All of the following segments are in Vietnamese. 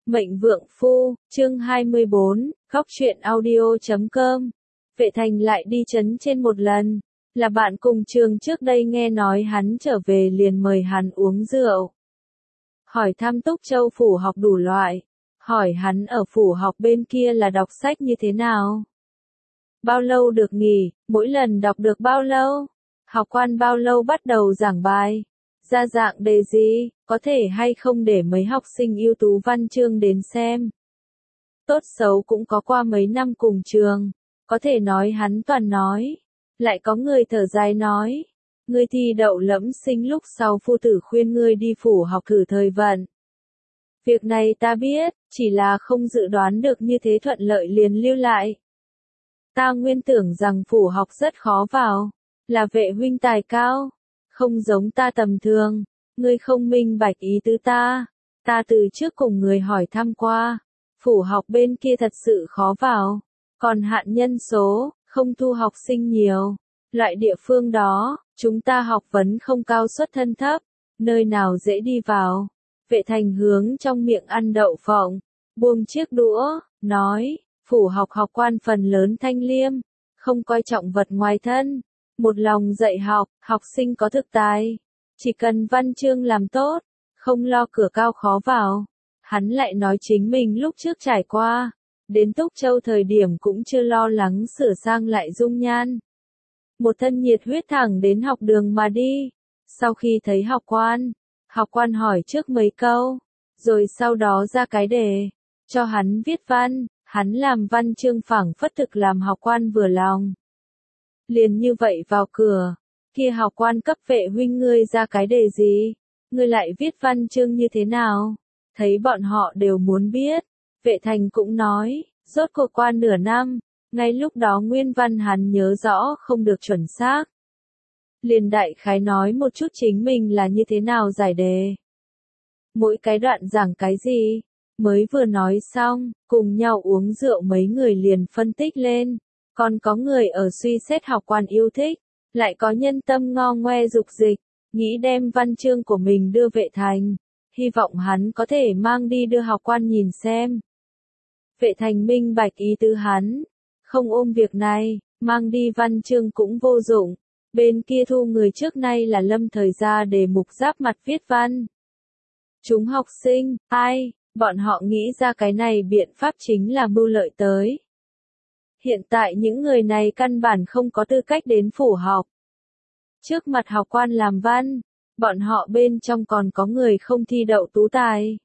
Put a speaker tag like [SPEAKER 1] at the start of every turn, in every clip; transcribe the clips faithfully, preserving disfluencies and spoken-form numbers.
[SPEAKER 1] Mệnh Vượng Phu, chương hai mươi bốn, góc truyện audio chấm com. Vệ Thành lại đi trấn trên một lần, là bạn cùng trường trước đây nghe nói hắn trở về liền mời hắn uống rượu. Hỏi thăm Túc Châu phủ học đủ loại, hỏi hắn ở phủ học bên kia là đọc sách như thế nào. Bao lâu được nghỉ, mỗi lần đọc được bao lâu, học quan bao lâu bắt đầu giảng bài, ra dạng đề gì, có thể hay không để mấy học sinh ưu tú văn chương đến xem. Tốt xấu cũng có qua mấy năm cùng trường, có thể nói hắn toàn nói. Lại có người thở dài nói, ngươi thi đậu lẫm sinh lúc sau phu tử khuyên ngươi đi phủ học thử thời vận. Việc này ta biết, chỉ là không dự đoán được như thế thuận lợi liền lưu lại. Ta nguyên tưởng rằng phủ học rất khó vào, là Vệ huynh tài cao, không giống ta tầm thường, ngươi không minh bạch ý tứ ta, ta từ trước cùng người hỏi thăm qua, phủ học bên kia thật sự khó vào, còn hạn nhân số, không thu học sinh nhiều, loại địa phương đó, chúng ta học vấn không cao xuất thân thấp, nơi nào dễ đi vào. Vệ Thành hướng trong miệng ăn đậu phộng, buông chiếc đũa, nói, phủ học học quan phần lớn thanh liêm, không coi trọng vật ngoài thân, một lòng dạy học, học sinh có thực tài, chỉ cần văn chương làm tốt, không lo cửa cao khó vào. Hắn lại nói chính mình lúc trước trải qua, đến Túc Châu thời điểm cũng chưa lo lắng sửa sang lại dung nhan. Một thân nhiệt huyết thẳng đến học đường mà đi, sau khi thấy học quan, học quan hỏi trước mấy câu, rồi sau đó ra cái đề, cho hắn viết văn, hắn làm văn chương phảng phất thực làm học quan vừa lòng. Liền như vậy vào cửa, kia học quan cấp Vệ huynh ngươi ra cái đề gì, ngươi lại viết văn chương như thế nào, thấy bọn họ đều muốn biết, Vệ Thành cũng nói, rốt cuộc qua nửa năm, ngay lúc đó nguyên văn hắn nhớ rõ không được chuẩn xác. Liền đại khái nói một chút chính mình là như thế nào giải đề. Mỗi cái đoạn giảng cái gì, mới vừa nói xong, cùng nhau uống rượu mấy người liền phân tích lên, còn có người ở suy xét học quan yêu thích, lại có nhân tâm ngo ngoe dục dịch, nghĩ đem văn chương của mình đưa Vệ Thành, hy vọng hắn có thể mang đi đưa học quan nhìn xem. Vệ Thành minh bạch ý tứ hắn, không ôm việc này, mang đi văn chương cũng vô dụng, bên kia thu người trước nay là lâm thời ra để mục giáp mặt viết văn. Chúng học sinh, ai, bọn họ nghĩ ra cái này biện pháp chính là mưu lợi tới. Hiện tại những người này căn bản không có tư cách đến phủ học. Trước mặt học quan làm văn, bọn họ bên trong còn có người không thi đậu tú tài.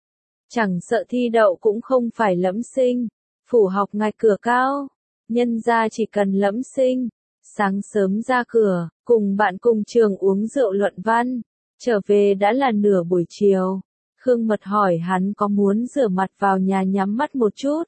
[SPEAKER 1] Chẳng sợ thi đậu cũng không phải lẫm sinh, phủ học ngạch cửa cao, nhân ra chỉ cần lẫm sinh, sáng sớm ra cửa, cùng bạn cùng trường uống rượu luận văn, trở về đã là nửa buổi chiều. Khương Mật hỏi hắn có muốn rửa mặt vào nhà nhắm mắt một chút.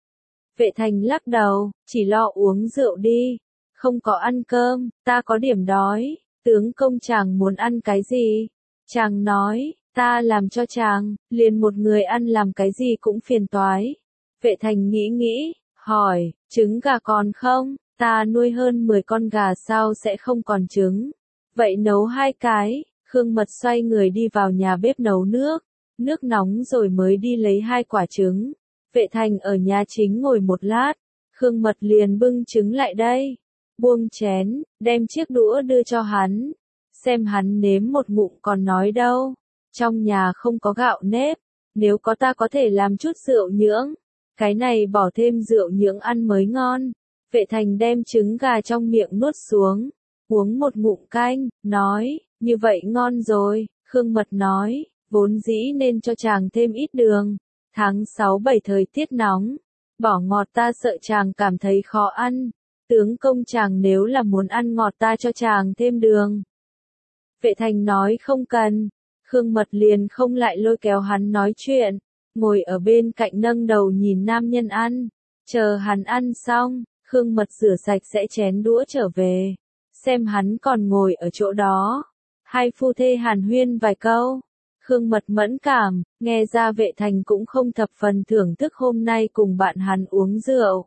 [SPEAKER 1] Vệ Thành lắc đầu, chỉ lo uống rượu đi, không có ăn cơm, ta có điểm đói, tướng công chàng muốn ăn cái gì? Chàng nói, ta làm cho chàng, liền một người ăn làm cái gì cũng phiền toái. Vệ Thành nghĩ nghĩ, hỏi, trứng gà còn không? Ta nuôi hơn mười con gà sao sẽ không còn trứng? Vậy nấu hai cái. Khương Mật xoay người đi vào nhà bếp nấu nước, nước nóng rồi mới đi lấy hai quả trứng. Vệ Thành ở nhà chính ngồi một lát, Khương Mật liền bưng trứng lại đây, buông chén, đem chiếc đũa đưa cho hắn, xem hắn nếm một ngụm còn nói đâu, trong nhà không có gạo nếp, nếu có ta có thể làm chút rượu nhưỡng, cái này bỏ thêm rượu nhưỡng ăn mới ngon. Vệ Thành đem trứng gà trong miệng nuốt xuống, uống một ngụm canh, nói, như vậy ngon rồi. Khương Mật nói, vốn dĩ nên cho chàng thêm ít đường, tháng sáu bảy thời tiết nóng, bỏ ngọt ta sợ chàng cảm thấy khó ăn, tướng công chàng nếu là muốn ăn ngọt ta cho chàng thêm đường. Vệ Thành nói không cần, Khương Mật liền không lại lôi kéo hắn nói chuyện, ngồi ở bên cạnh nâng đầu nhìn nam nhân ăn, chờ hắn ăn xong, Khương Mật rửa sạch sẽ chén đũa trở về, xem hắn còn ngồi ở chỗ đó, hai phu thê hàn huyên vài câu. Khương Mật mẫn cảm, nghe ra Vệ Thành cũng không thập phần thưởng thức hôm nay cùng bạn hắn uống rượu.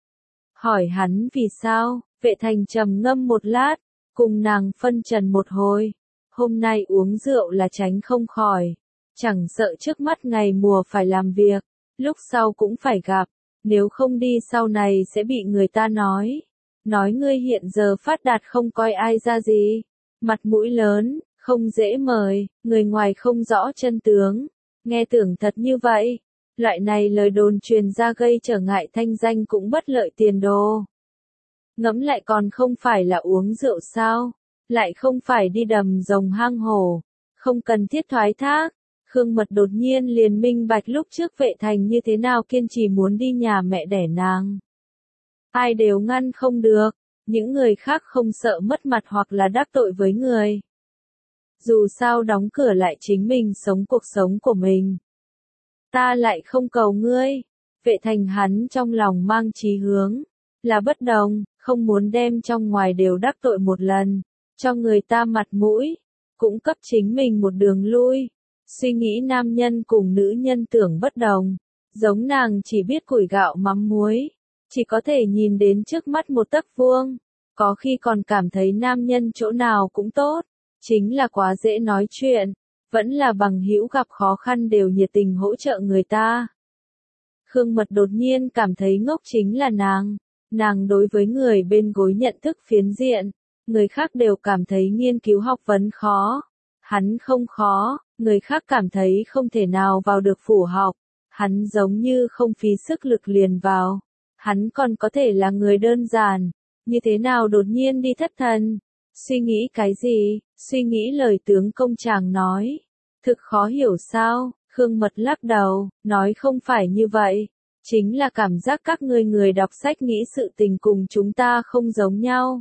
[SPEAKER 1] Hỏi hắn vì sao, Vệ Thành trầm ngâm một lát, cùng nàng phân trần một hồi. Hôm nay uống rượu là tránh không khỏi, chẳng sợ trước mắt ngày mùa phải làm việc, lúc sau cũng phải gặp, nếu không đi sau này sẽ bị người ta nói. Nói ngươi hiện giờ phát đạt không coi ai ra gì, mặt mũi lớn, không dễ mời, người ngoài không rõ chân tướng. Nghe tưởng thật như vậy, loại này lời đồn truyền ra gây trở ngại thanh danh cũng bất lợi tiền đồ. Ngẫm lại còn không phải là uống rượu sao, lại không phải đi đầm rồng hang hổ, không cần thiết thoái thác. Khương Mật đột nhiên liền minh bạch lúc trước Vệ Thành như thế nào kiên trì muốn đi nhà mẹ đẻ nàng. Ai đều ngăn không được, những người khác không sợ mất mặt hoặc là đắc tội với người. Dù sao đóng cửa lại chính mình sống cuộc sống của mình. Ta lại không cầu ngươi. Vệ Thành hắn trong lòng mang chí hướng, là bất đồng, không muốn đem trong ngoài đều đắc tội một lần, cho người ta mặt mũi, cũng cấp chính mình một đường lui. Suy nghĩ nam nhân cùng nữ nhân tưởng bất đồng, giống nàng chỉ biết củi gạo mắm muối, chỉ có thể nhìn đến trước mắt một tấc vuông, có khi còn cảm thấy nam nhân chỗ nào cũng tốt, chính là quá dễ nói chuyện, vẫn là bằng hữu gặp khó khăn đều nhiệt tình hỗ trợ người ta. Khương Mật đột nhiên cảm thấy ngốc chính là nàng, nàng đối với người bên gối nhận thức phiến diện, người khác đều cảm thấy nghiên cứu học vấn khó, hắn không khó, người khác cảm thấy không thể nào vào được phủ học, hắn giống như không phí sức lực liền vào, hắn còn có thể là người đơn giản, như thế nào đột nhiên đi thất thần, suy nghĩ cái gì, suy nghĩ lời tướng công chàng nói, thực khó hiểu sao. Khương Mật lắc đầu, nói không phải như vậy, chính là cảm giác các ngươi người đọc sách nghĩ sự tình cùng chúng ta không giống nhau.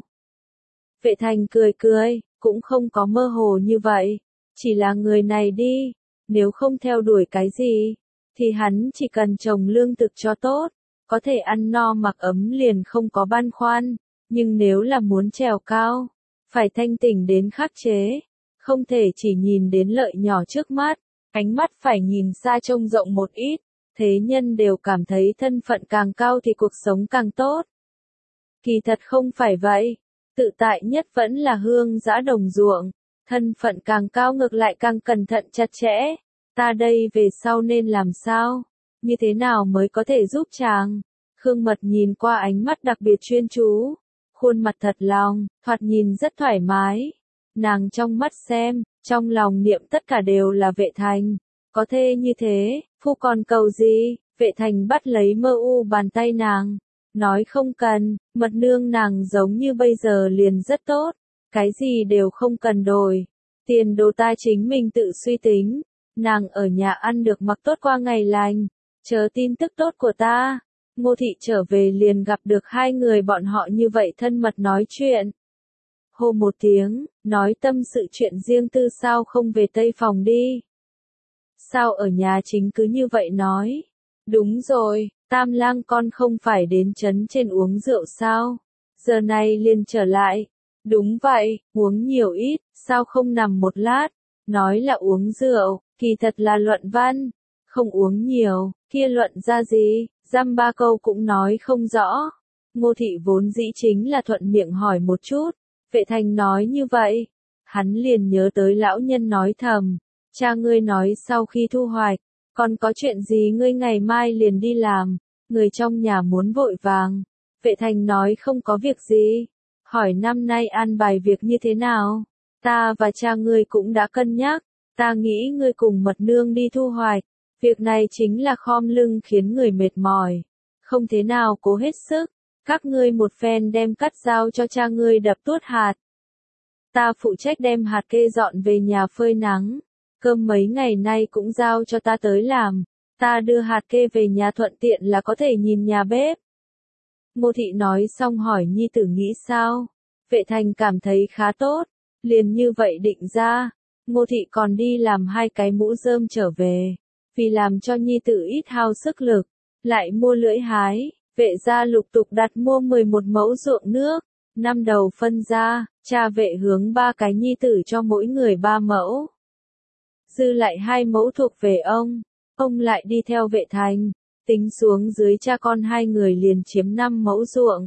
[SPEAKER 1] Vệ Thành cười cười, cũng không có mơ hồ như vậy, chỉ là người này đi, nếu không theo đuổi cái gì, thì hắn chỉ cần trồng lương thực cho tốt, có thể ăn no mặc ấm liền không có băn khoăn, nhưng nếu là muốn trèo cao, phải thanh tỉnh đến khắc chế, không thể chỉ nhìn đến lợi nhỏ trước mắt. Ánh mắt phải nhìn xa trông rộng một ít, thế nhân đều cảm thấy thân phận càng cao thì cuộc sống càng tốt. Kỳ thật không phải vậy, tự tại nhất vẫn là hương dã đồng ruộng, thân phận càng cao ngược lại càng cẩn thận chặt chẽ. Ta đây về sau nên làm sao? Như thế nào mới có thể giúp chàng? Khương Mật nhìn qua ánh mắt đặc biệt chuyên chú, khuôn mặt thật lòng, thoạt nhìn rất thoải mái. Nàng trong mắt xem, trong lòng niệm tất cả đều là Vệ Thành, có thê như thế, phu còn cầu gì? Vệ Thành bắt lấy mơ u bàn tay nàng, nói không cần, Mật nương nàng giống như bây giờ liền rất tốt, cái gì đều không cần đổi, tiền đồ ta chính mình tự suy tính, nàng ở nhà ăn được mặc tốt qua ngày lành, chờ tin tức tốt của ta. Ngô Thị trở về liền gặp được hai người bọn họ như vậy thân mật nói chuyện. Hô một tiếng, nói tâm sự chuyện riêng tư sao không về Tây phòng đi. Sao ở nhà chính cứ như vậy nói. Đúng rồi, Tam lang con không phải đến trấn trên uống rượu sao. Giờ này liền trở lại. Đúng vậy, uống nhiều ít, sao không nằm một lát. Nói là uống rượu, kỳ thật là luận văn. Không uống nhiều, kia luận ra gì, dăm ba câu cũng nói không rõ. Ngô Thị vốn dĩ chính là thuận miệng hỏi một chút. Vệ Thành nói như vậy, hắn liền nhớ tới lão nhân nói thầm, cha ngươi nói sau khi thu hoạch, còn có chuyện gì ngươi ngày mai liền đi làm, người trong nhà muốn vội vàng. Vệ Thành nói không có việc gì, hỏi năm nay an bài việc như thế nào, ta và cha ngươi cũng đã cân nhắc, ta nghĩ ngươi cùng Mật nương đi thu hoạch, việc này chính là khom lưng khiến người mệt mỏi, không thế nào cố hết sức. Các ngươi một phen đem cắt giao cho cha ngươi đập tuốt hạt. Ta phụ trách đem hạt kê dọn về nhà phơi nắng. Cơm mấy ngày nay cũng giao cho ta tới làm. Ta đưa hạt kê về nhà thuận tiện là có thể nhìn nhà bếp. Ngô Thị nói xong hỏi nhi tử nghĩ sao. Vệ Thành cảm thấy khá tốt. Liền như vậy định ra. Ngô Thị còn đi làm hai cái mũ rơm trở về. Vì làm cho nhi tử ít hao sức lực. Lại mua lưỡi hái. Vệ gia lục tục đặt mua mười một mẫu ruộng nước, năm đầu phân ra, cha vệ hướng ba cái nhi tử cho mỗi người ba mẫu. Dư lại hai mẫu thuộc về ông, ông lại đi theo Vệ Thành, tính xuống dưới cha con hai người liền chiếm năm mẫu ruộng.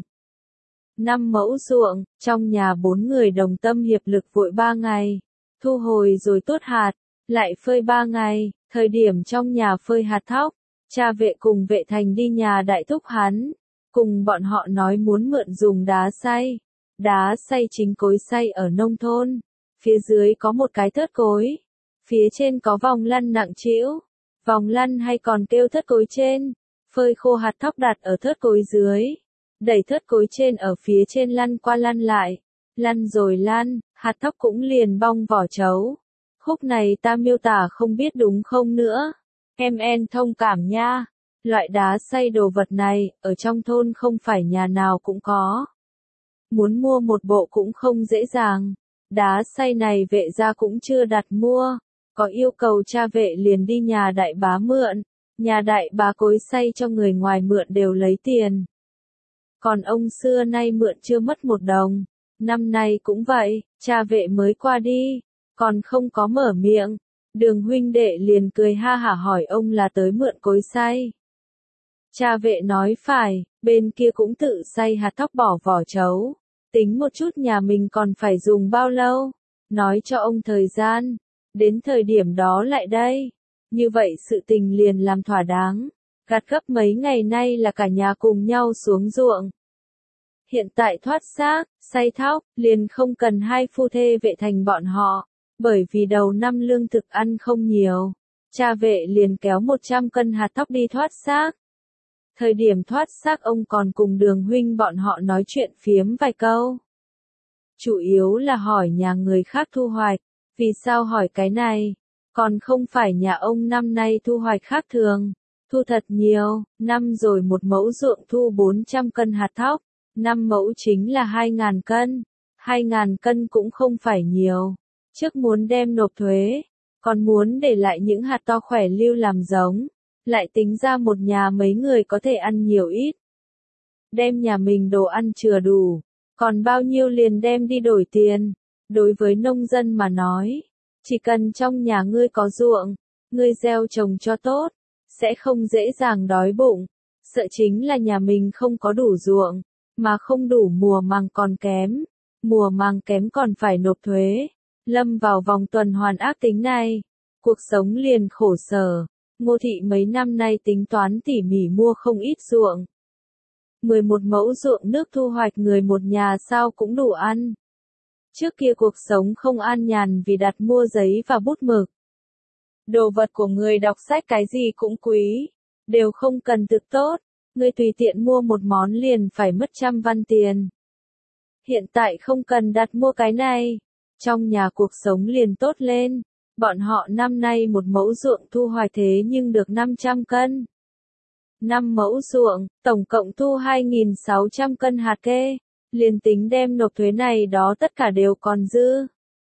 [SPEAKER 1] Năm mẫu ruộng, trong nhà bốn người đồng tâm hiệp lực vội ba ngày, thu hồi rồi tốt hạt, lại phơi ba ngày, thời điểm trong nhà phơi hạt thóc, cha Vệ cùng Vệ Thành đi nhà đại thúc hắn, cùng bọn họ nói muốn mượn dùng đá xay. Đá xay chính cối xay ở nông thôn, phía dưới có một cái thớt cối, phía trên có vòng lăn nặng trĩu, vòng lăn hay còn kêu thớt cối trên, phơi khô hạt thóc đặt ở thớt cối dưới, đẩy thớt cối trên ở phía trên lăn qua lăn lại, lăn rồi lăn, hạt thóc cũng liền bong vỏ trấu. Khúc này ta miêu tả không biết đúng không nữa, em en thông cảm nha, loại đá xay đồ vật này, ở trong thôn không phải nhà nào cũng có. Muốn mua một bộ cũng không dễ dàng, đá xay này Vệ gia cũng chưa đặt mua, có yêu cầu cha Vệ liền đi nhà đại bá mượn, nhà đại bá cối xay cho người ngoài mượn đều lấy tiền. Còn ông xưa nay mượn chưa mất một đồng, năm nay cũng vậy, cha Vệ mới qua đi, còn không có mở miệng, Đường huynh đệ liền cười ha hả hỏi ông là tới mượn cối xay. Cha Vệ nói phải, bên kia cũng tự xay hạt thóc bỏ vỏ trấu, tính một chút nhà mình còn phải dùng bao lâu, nói cho ông thời gian, đến thời điểm đó lại đây. Như vậy sự tình liền làm thỏa đáng, gặt gấp mấy ngày nay là cả nhà cùng nhau xuống ruộng. Hiện tại thoát xác, xay thóc, liền không cần hai phu thê Vệ Thành bọn họ, bởi vì đầu năm lương thực ăn không nhiều, cha Vệ liền kéo một trăm cân hạt thóc đi thoát xác. Thời điểm thoát xác ông còn cùng Đường huynh bọn họ nói chuyện phiếm vài câu. Chủ yếu là hỏi nhà người khác thu hoạch, vì sao hỏi cái này, còn không phải nhà ông năm nay thu hoạch khác thường, thu thật nhiều, năm rồi một mẫu ruộng thu bốn trăm cân hạt thóc, năm mẫu chính là hai nghìn cân, hai nghìn cân cũng không phải nhiều, trước muốn đem nộp thuế, còn muốn để lại những hạt to khỏe lưu làm giống. Lại tính ra một nhà mấy người có thể ăn nhiều ít. Đem nhà mình đồ ăn chừa đủ, còn bao nhiêu liền đem đi đổi tiền. Đối với nông dân mà nói, chỉ cần trong nhà ngươi có ruộng, ngươi gieo trồng cho tốt, sẽ không dễ dàng đói bụng. Sợ chính là nhà mình không có đủ ruộng, mà không đủ mùa màng còn kém, mùa màng kém còn phải nộp thuế. Lâm vào vòng tuần hoàn ác tính này, cuộc sống liền khổ sở. Ngô Thị mấy năm nay tính toán tỉ mỉ mua không ít ruộng. mười một mẫu ruộng nước thu hoạch người một nhà sao cũng đủ ăn. Trước kia cuộc sống không an nhàn vì đặt mua giấy và bút mực. Đồ vật của người đọc sách cái gì cũng quý, đều không cần thực tốt, người tùy tiện mua một món liền phải mất trăm văn tiền. Hiện tại không cần đặt mua cái này, trong nhà cuộc sống liền tốt lên. Bọn họ năm nay một mẫu ruộng thu hoạch thế nhưng được năm trăm cân. năm mẫu ruộng, tổng cộng thu hai nghìn sáu trăm cân hạt kê, liền tính đem nộp thuế này đó tất cả đều còn dư.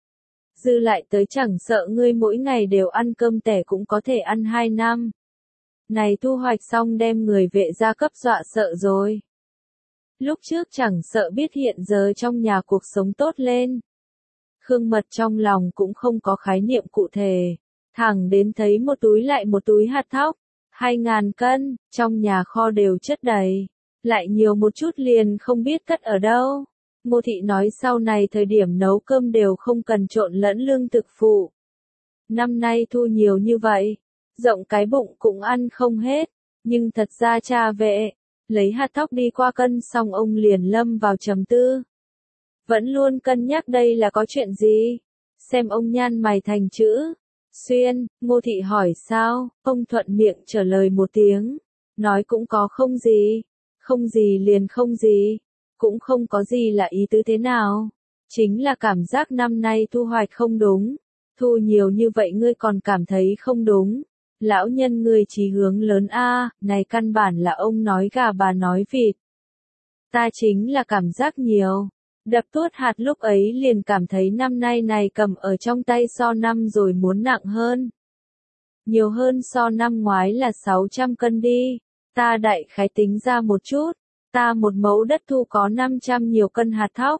[SPEAKER 1] Dư lại tới chẳng sợ ngươi mỗi ngày đều ăn cơm tẻ cũng có thể ăn hai năm. Này thu hoạch xong đem người Vệ gia cấp dọa sợ rồi. Lúc trước chẳng sợ biết hiện giờ trong nhà cuộc sống tốt lên. Khương Mật trong lòng cũng không có khái niệm cụ thể, thẳng đến thấy một túi lại một túi hạt thóc, hai ngàn cân, trong nhà kho đều chất đầy, lại nhiều một chút liền không biết cất ở đâu. Ngô Thị nói sau này thời điểm nấu cơm đều không cần trộn lẫn lương thực phụ. Năm nay thu nhiều như vậy, rộng cái bụng cũng ăn không hết, nhưng thật ra cha Vệ, lấy hạt thóc đi qua cân xong ông liền lâm vào trầm tư. Vẫn luôn cân nhắc đây là có chuyện gì? Xem ông nhăn mày thành chữ. Xuyên, Ngô Thị hỏi sao? Ông thuận miệng trả lời một tiếng. Nói cũng có không gì. Không gì liền không gì. Cũng không có gì là ý tứ thế nào. Chính là cảm giác năm nay thu hoạch không đúng. Thu nhiều như vậy ngươi còn cảm thấy không đúng. Lão nhân người chí hướng lớn a, này căn bản là ông nói gà bà nói vịt. Ta chính là cảm giác nhiều. Đập tuốt hạt lúc ấy liền cảm thấy năm nay này cầm ở trong tay so năm rồi muốn nặng hơn. Nhiều hơn so năm ngoái là sáu trăm cân đi. Ta đại khái tính ra một chút. Ta một mẫu đất thu có năm trăm nhiều cân hạt thóc.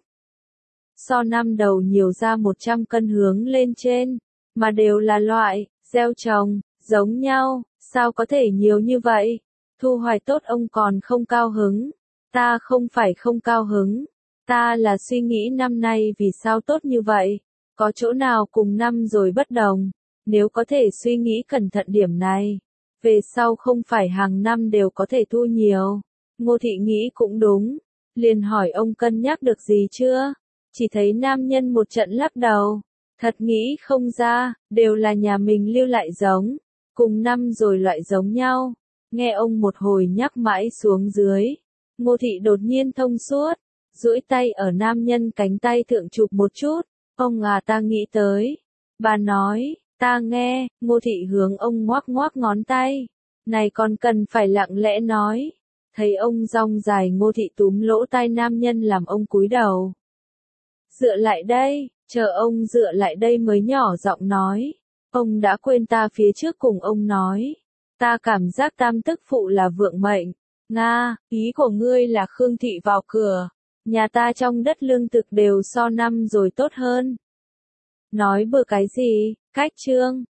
[SPEAKER 1] So năm đầu nhiều ra một trăm cân hướng lên trên. Mà đều là loại, gieo trồng, giống nhau. Sao có thể nhiều như vậy? Thu hoạch tốt ông còn không cao hứng. Ta không phải không cao hứng. Ta là suy nghĩ năm nay vì sao tốt như vậy, có chỗ nào cùng năm rồi bất đồng, Nếu có thể suy nghĩ cẩn thận điểm này, về sau không phải hàng năm đều có thể thu nhiều. Ngô Thị nghĩ cũng đúng, liền hỏi ông cân nhắc được gì chưa? Chỉ thấy nam nhân một trận lắc đầu, thật nghĩ không ra, đều là nhà mình lưu lại giống, cùng năm rồi loại giống nhau. Nghe ông một hồi nhắc mãi xuống dưới, Ngô Thị đột nhiên thông suốt, duỗi tay ở nam nhân cánh tay thượng chụp một chút, ông à ta nghĩ tới. Bà nói, ta nghe, Ngô Thị hướng ông ngoắc ngoắc ngón tay, này còn cần phải lặng lẽ nói. Thấy ông rong dài Ngô Thị túm lỗ tai nam nhân làm ông cúi đầu. Dựa lại đây, chờ ông dựa lại đây mới nhỏ giọng nói. Ông đã quên ta phía trước cùng ông nói. Ta cảm giác tam tức phụ là vượng mệnh. Nga, ý của ngươi là Khương Thị vào cửa. Nhà ta trong đất lương thực đều so năm rồi tốt hơn. Nói bừa cái gì, cách trương.